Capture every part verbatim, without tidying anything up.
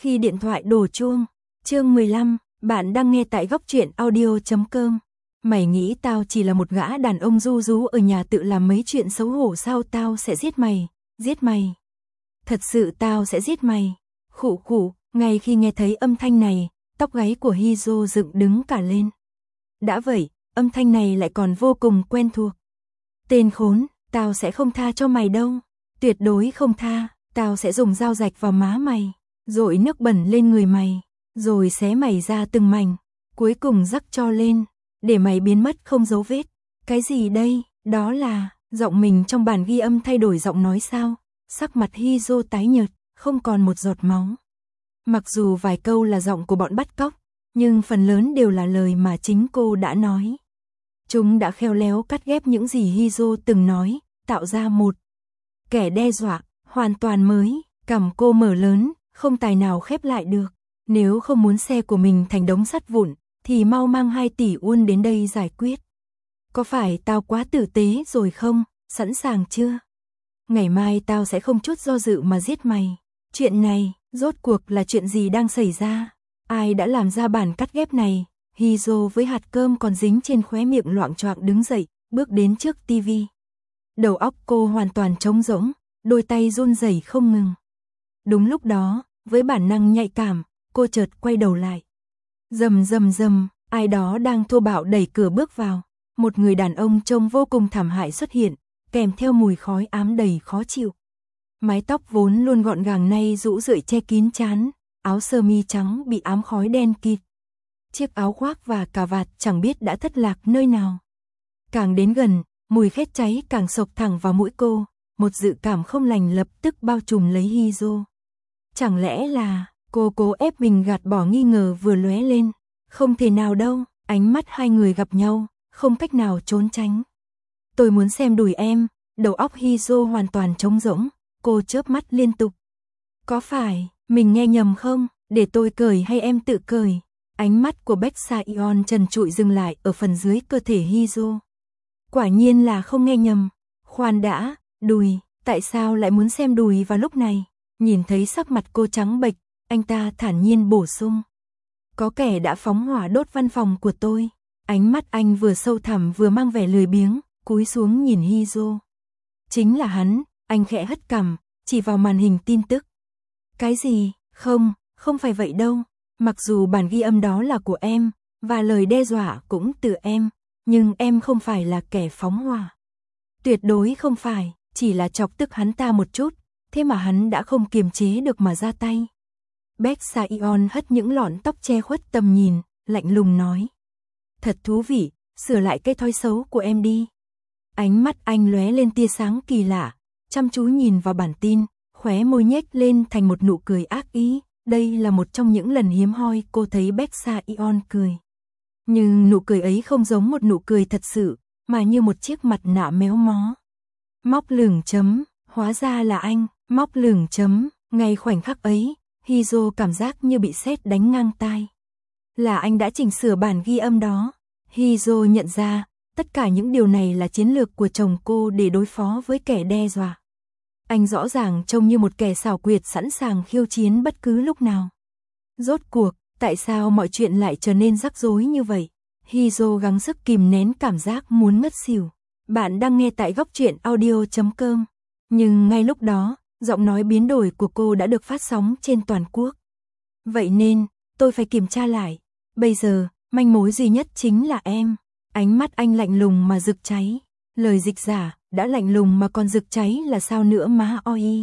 Khi điện thoại đổ chuông, chương mười lăm, bạn đang nghe tại góc truyện audio chấm com. Mày nghĩ tao chỉ là một gã đàn ông ru rú ở nhà tự làm mấy chuyện xấu hổ sao? Tao sẽ giết mày, giết mày. Thật sự tao sẽ giết mày. Khụ khụ, ngay khi nghe thấy âm thanh này, tóc gáy của Hyo dựng đứng cả lên. Đã vậy, âm thanh này lại còn vô cùng quen thuộc. Tên khốn, tao sẽ không tha cho mày đâu. Tuyệt đối không tha, tao sẽ dùng dao rạch vào má mày, dội nước bẩn lên người mày, rồi xé mày ra từng mảnh, cuối cùng rắc cho lên, để mày biến mất không dấu vết. Cái gì đây? Đó là, giọng mình trong bản ghi âm thay đổi giọng nói sao? Sắc mặt Hyo tái nhợt, không còn một giọt máu. Mặc dù vài câu là giọng của bọn bắt cóc, nhưng phần lớn đều là lời mà chính cô đã nói. Chúng đã khéo léo cắt ghép những gì Hyo từng nói, tạo ra một kẻ đe dọa hoàn toàn mới. Cằm cô mở lớn, không tài nào khép lại được. Nếu không muốn xe của mình thành đống sắt vụn, thì mau mang hai tỷ won đến đây giải quyết. Có phải tao quá tử tế rồi không? Sẵn sàng chưa? Ngày mai tao sẽ không chút do dự mà giết mày. Chuyện này, rốt cuộc là chuyện gì đang xảy ra? Ai đã làm ra bản cắt ghép này? Hyo với hạt cơm còn dính trên khóe miệng loạng choạng đứng dậy, bước đến trước tivi. Đầu óc cô hoàn toàn trống rỗng, đôi tay run rẩy không ngừng. Đúng lúc đó, với bản năng nhạy cảm, cô chợt quay đầu lại. Rầm rầm rầm, ai đó đang thô bạo đẩy cửa bước vào. Một người đàn ông trông vô cùng thảm hại xuất hiện, kèm theo mùi khói ám đầy khó chịu. Mái tóc vốn luôn gọn gàng nay rũ rượi che kín trán, áo sơ mi trắng bị ám khói đen kịt. Chiếc áo khoác và cà vạt chẳng biết đã thất lạc nơi nào. Càng đến gần, mùi khét cháy càng xộc thẳng vào mũi cô, một dự cảm không lành lập tức bao trùm lấy Hyo. Chẳng lẽ là, cô cố ép mình gạt bỏ nghi ngờ vừa lóe lên. Không thể nào đâu, ánh mắt hai người gặp nhau, không cách nào trốn tránh. Tôi muốn xem đùi em. Đầu óc Hyo hoàn toàn trống rỗng, cô chớp mắt liên tục. Có phải, mình nghe nhầm không? Để tôi cởi hay em tự cởi? Ánh mắt của Baek Sa-yeon trần trụi dừng lại ở phần dưới cơ thể Hyo. Quả nhiên là không nghe nhầm. Khoan đã, đùi, tại sao lại muốn xem đùi vào lúc này? Nhìn thấy sắc mặt cô trắng bệch, anh ta thản nhiên bổ sung. Có kẻ đã phóng hỏa đốt văn phòng của tôi. Ánh mắt anh vừa sâu thẳm vừa mang vẻ lười biếng, cúi xuống nhìn Hyo. Chính là hắn, anh khẽ hất cằm, chỉ vào màn hình tin tức. Cái gì? Không, không phải vậy đâu. Mặc dù bản ghi âm đó là của em, và lời đe dọa cũng từ em, nhưng em không phải là kẻ phóng hỏa. Tuyệt đối không phải, chỉ là chọc tức hắn ta một chút, thế mà hắn đã không kiềm chế được mà ra tay. Baek Sa-yeon hất những lọn tóc che khuất tầm nhìn, lạnh lùng nói. Thật thú vị, sửa lại cái thói xấu của em đi. Ánh mắt anh lóe lên tia sáng kỳ lạ, chăm chú nhìn vào bản tin, khóe môi nhếch lên thành một nụ cười ác ý. Đây là một trong những lần hiếm hoi cô thấy Baek Sa-yeon cười. Nhưng nụ cười ấy không giống một nụ cười thật sự, mà như một chiếc mặt nạ méo mó. Móc lửng chấm, hóa ra là anh, móc lửng chấm, ngay khoảnh khắc ấy, Hyo cảm giác như bị sét đánh ngang tai. Là anh đã chỉnh sửa bản ghi âm đó. Hyo nhận ra, tất cả những điều này là chiến lược của chồng cô để đối phó với kẻ đe dọa. Anh rõ ràng trông như một kẻ xảo quyệt sẵn sàng khiêu chiến bất cứ lúc nào. Rốt cuộc, tại sao mọi chuyện lại trở nên rắc rối như vậy? Hyo gắng sức kìm nén cảm giác muốn ngất xỉu. Bạn đang nghe tại góc truyện audio chấm com. Nhưng ngay lúc đó, giọng nói biến đổi của cô đã được phát sóng trên toàn quốc. Vậy nên, tôi phải kiểm tra lại. Bây giờ, manh mối duy nhất chính là em. Ánh mắt anh lạnh lùng mà rực cháy. Lời dịch giả, đã lạnh lùng mà còn rực cháy là sao nữa má oi.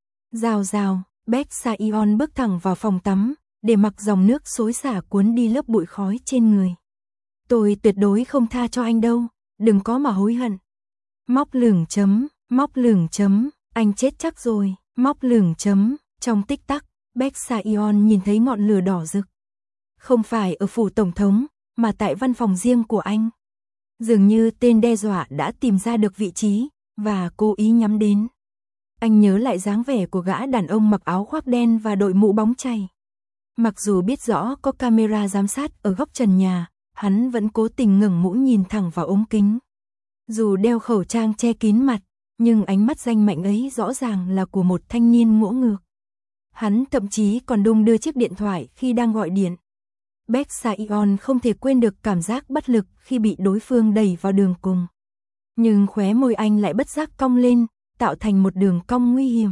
Rào rào, Baek Sa-yeon bước thẳng vào phòng tắm, để mặc dòng nước xối xả cuốn đi lớp bụi khói trên người. Tôi tuyệt đối không tha cho anh đâu, đừng có mà hối hận. Móc lửng chấm, móc lửng chấm, anh chết chắc rồi, móc lửng chấm. Trong tích tắc, Baek Sa-yeon nhìn thấy ngọn lửa đỏ rực. Không phải ở phủ tổng thống, mà tại văn phòng riêng của anh. Dường như tên đe dọa đã tìm ra được vị trí, và cố ý nhắm đến. Anh nhớ lại dáng vẻ của gã đàn ông mặc áo khoác đen và đội mũ bóng chày. Mặc dù biết rõ có camera giám sát ở góc trần nhà, hắn vẫn cố tình ngẩng mũ nhìn thẳng vào ống kính. Dù đeo khẩu trang che kín mặt, nhưng ánh mắt danh mạnh ấy rõ ràng là của một thanh niên ngỗ ngược. Hắn thậm chí còn đung đưa chiếc điện thoại khi đang gọi điện. Baek Sa-yeon không thể quên được cảm giác bất lực khi bị đối phương đẩy vào đường cùng. Nhưng khóe môi anh lại bất giác cong lên, tạo thành một đường cong nguy hiểm.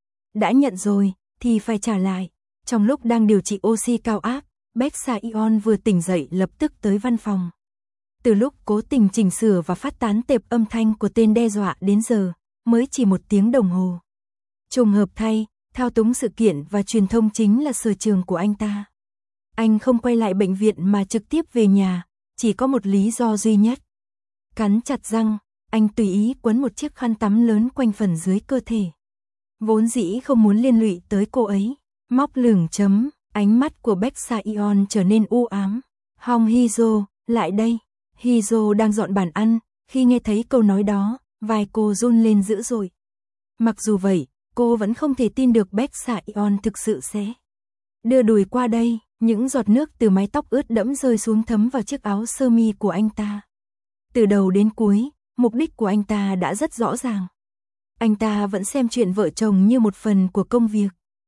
Đã nhận rồi, thì phải trả lại. Trong lúc đang điều trị oxy cao áp, Baek Sa-yeon vừa tỉnh dậy lập tức tới văn phòng. Từ lúc cố tình chỉnh sửa và phát tán tệp âm thanh của tên đe dọa đến giờ, mới chỉ một tiếng đồng hồ. Trùng hợp thay, thao túng sự kiện và truyền thông chính là sở trường của anh ta. Anh không quay lại bệnh viện mà trực tiếp về nhà, chỉ có một lý do duy nhất. Cắn chặt răng, anh tùy ý quấn một chiếc khăn tắm lớn quanh phần dưới cơ thể. Vốn dĩ không muốn liên lụy tới cô ấy, móc lửng chấm, ánh mắt của Baek Sa-yeon trở nên u ám. Hong Hee-jo, lại đây. Hee-jo đang dọn bàn ăn, khi nghe thấy câu nói đó, vai cô run lên dữ dội. Mặc dù vậy, cô vẫn không thể tin được Baek Sa-yeon thực sự sẽ đưa đùi qua đây, những giọt nước từ mái tóc ướt đẫm rơi xuống thấm vào chiếc áo sơ mi của anh ta. Từ đầu đến cuối, mục đích của anh ta đã rất rõ ràng. Anh ta vẫn xem chuyện vợ chồng như một phần của công việc.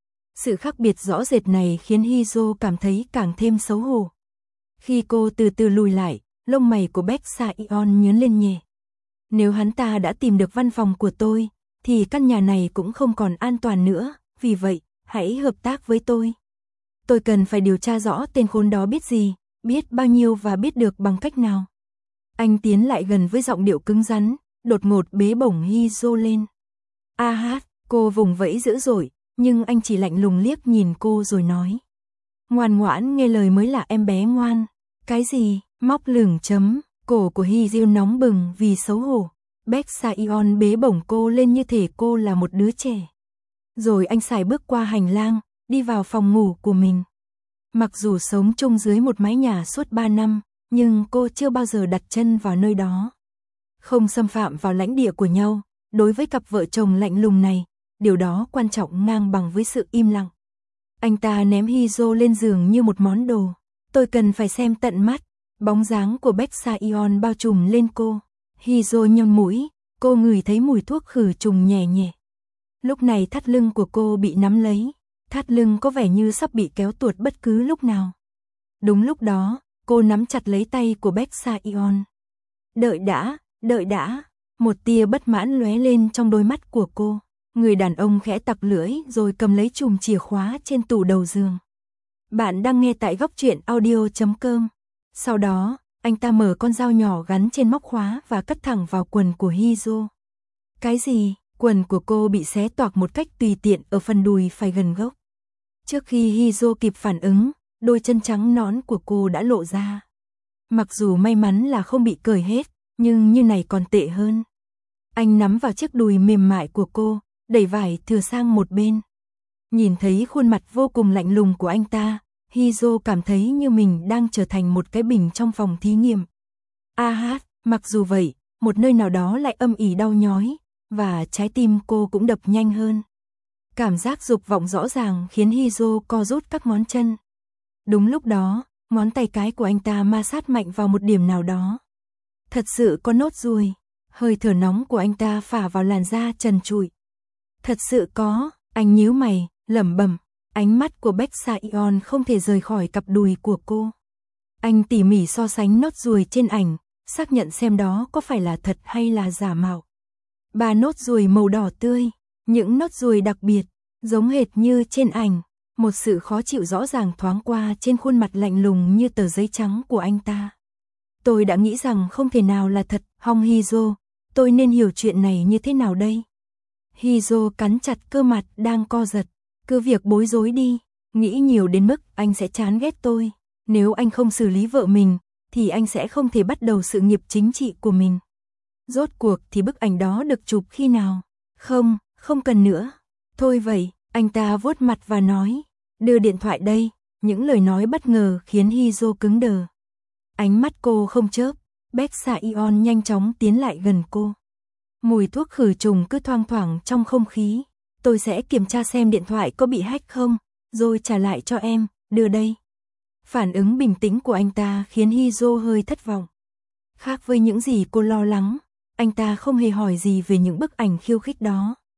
Sự khác biệt rõ rệt này khiến Hee-jo cảm thấy càng thêm xấu hổ. Khi cô từ từ lùi lại, lông mày của Baek Sa-yeon nhướng lên nhẹ. Nếu hắn ta đã tìm được văn phòng của tôi, thì căn nhà này cũng không còn an toàn nữa, vì vậy, hãy hợp tác với tôi. Tôi cần phải điều tra rõ tên khốn đó biết gì, biết bao nhiêu và biết được bằng cách nào. Anh tiến lại gần với giọng điệu cứng rắn, đột ngột bế bổng Hee-jo lên. A hát, cô vùng vẫy dữ dội, nhưng anh chỉ lạnh lùng liếc nhìn cô rồi nói. Ngoan ngoãn nghe lời mới là em bé ngoan. Cái gì, móc lửng chấm, cổ của Hee-jo nóng bừng vì xấu hổ. Baek Sa-yeon bế bổng cô lên như thể cô là một đứa trẻ. Rồi anh sải bước qua hành lang, đi vào phòng ngủ của mình. Mặc dù sống chung dưới một mái nhà suốt ba năm, nhưng cô chưa bao giờ đặt chân vào nơi đó. Không xâm phạm vào lãnh địa của nhau, đối với cặp vợ chồng lạnh lùng này, điều đó quan trọng ngang bằng với sự im lặng. Anh ta ném Hee-jo lên giường như một món đồ. Tôi cần phải xem tận mắt. Bóng dáng của Baek Sa-yeon bao trùm lên cô. Hee-jo nhon mũi, cô ngửi thấy mùi thuốc khử trùng nhẹ nhẹ. Lúc này thắt lưng của cô bị nắm lấy. Thắt lưng có vẻ như sắp bị kéo tuột bất cứ lúc nào. Đúng lúc đó, cô nắm chặt lấy tay của Baek Sa-yeon. Đợi đã, đợi đã. Một tia bất mãn lóe lên trong đôi mắt của cô. Người đàn ông khẽ tặc lưỡi rồi cầm lấy chùm chìa khóa trên tủ đầu giường. Bạn đang nghe tại góc truyện audio chấm com. Sau đó, anh ta mở con dao nhỏ gắn trên móc khóa và cắt thẳng vào quần của Hee-jo. Cái gì? Quần của cô bị xé toạc một cách tùy tiện ở phần đùi phải gần gốc. Trước khi Hee-jo kịp phản ứng, đôi chân trắng nõn của cô đã lộ ra. Mặc dù may mắn là không bị cởi hết, nhưng như này còn tệ hơn. Anh nắm vào chiếc đùi mềm mại của cô, đẩy vải thừa sang một bên. Nhìn thấy khuôn mặt vô cùng lạnh lùng của anh ta, Hee-jo cảm thấy như mình đang trở thành một cái bình trong phòng thí nghiệm. A hát, mặc dù vậy, một nơi nào đó lại âm ỉ đau nhói, và trái tim cô cũng đập nhanh hơn. Cảm giác dục vọng rõ ràng khiến Hee-jo co rút các ngón chân. Đúng lúc đó, ngón tay cái của anh ta ma sát mạnh vào một điểm nào đó. Thật sự có nốt ruồi. Hơi thở nóng của anh ta phả vào làn da trần trụi. Thật sự có, anh nhíu mày, lẩm bẩm. Ánh mắt của Baek Sa-yeon không thể rời khỏi cặp đùi của cô. Anh tỉ mỉ so sánh nốt ruồi trên ảnh, xác nhận xem đó có phải là thật hay là giả mạo. Ba nốt ruồi màu đỏ tươi, những nốt ruồi đặc biệt, giống hệt như trên ảnh. Một sự khó chịu rõ ràng thoáng qua trên khuôn mặt lạnh lùng như tờ giấy trắng của anh ta. Tôi đã nghĩ rằng không thể nào là thật, Hong Hee-jo, tôi nên hiểu chuyện này như thế nào đây? Hee-jo cắn chặt cơ mặt đang co giật. Cứ việc bối rối đi, nghĩ nhiều đến mức anh sẽ chán ghét tôi. Nếu anh không xử lý vợ mình, thì anh sẽ không thể bắt đầu sự nghiệp chính trị của mình. Rốt cuộc thì bức ảnh đó được chụp khi nào? Không, không cần nữa. Thôi vậy, anh ta vuốt mặt và nói, đưa điện thoại đây. Những lời nói bất ngờ khiến Hee-jo cứng đờ. Ánh mắt cô không chớp, Baek Sa-yeon nhanh chóng tiến lại gần cô. Mùi thuốc khử trùng cứ thoang thoảng trong không khí. Tôi sẽ kiểm tra xem điện thoại có bị hack không, rồi trả lại cho em, đưa đây. Phản ứng bình tĩnh của anh ta khiến Hee-jo hơi thất vọng. Khác với những gì cô lo lắng, anh ta không hề hỏi gì về những bức ảnh khiêu khích đó.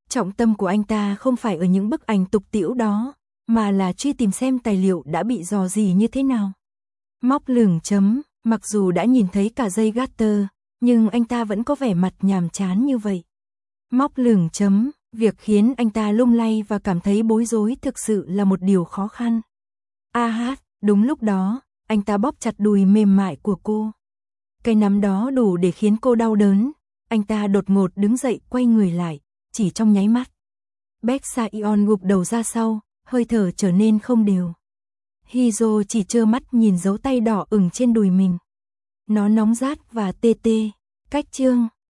Trọng tâm của anh ta không phải ở những bức ảnh tục tĩu đó, mà là truy tìm xem tài liệu đã bị rò rỉ như thế nào. Móc lửng chấm, mặc dù đã nhìn thấy cả dây garter, nhưng anh ta vẫn có vẻ mặt nhàm chán như vậy. Móc lửng chấm, việc khiến anh ta lung lay và cảm thấy bối rối thực sự là một điều khó khăn. A hát, đúng lúc đó, anh ta bóp chặt đùi mềm mại của cô. Cái nắm đó đủ để khiến cô đau đớn. Anh ta đột ngột đứng dậy quay người lại, chỉ trong nháy mắt. Baek Sa-yeon gục đầu ra sau, hơi thở trở nên không đều. Hee-jo chỉ trơ mắt nhìn dấu tay đỏ ửng trên đùi mình. Nó nóng rát và tê tê. Cách chương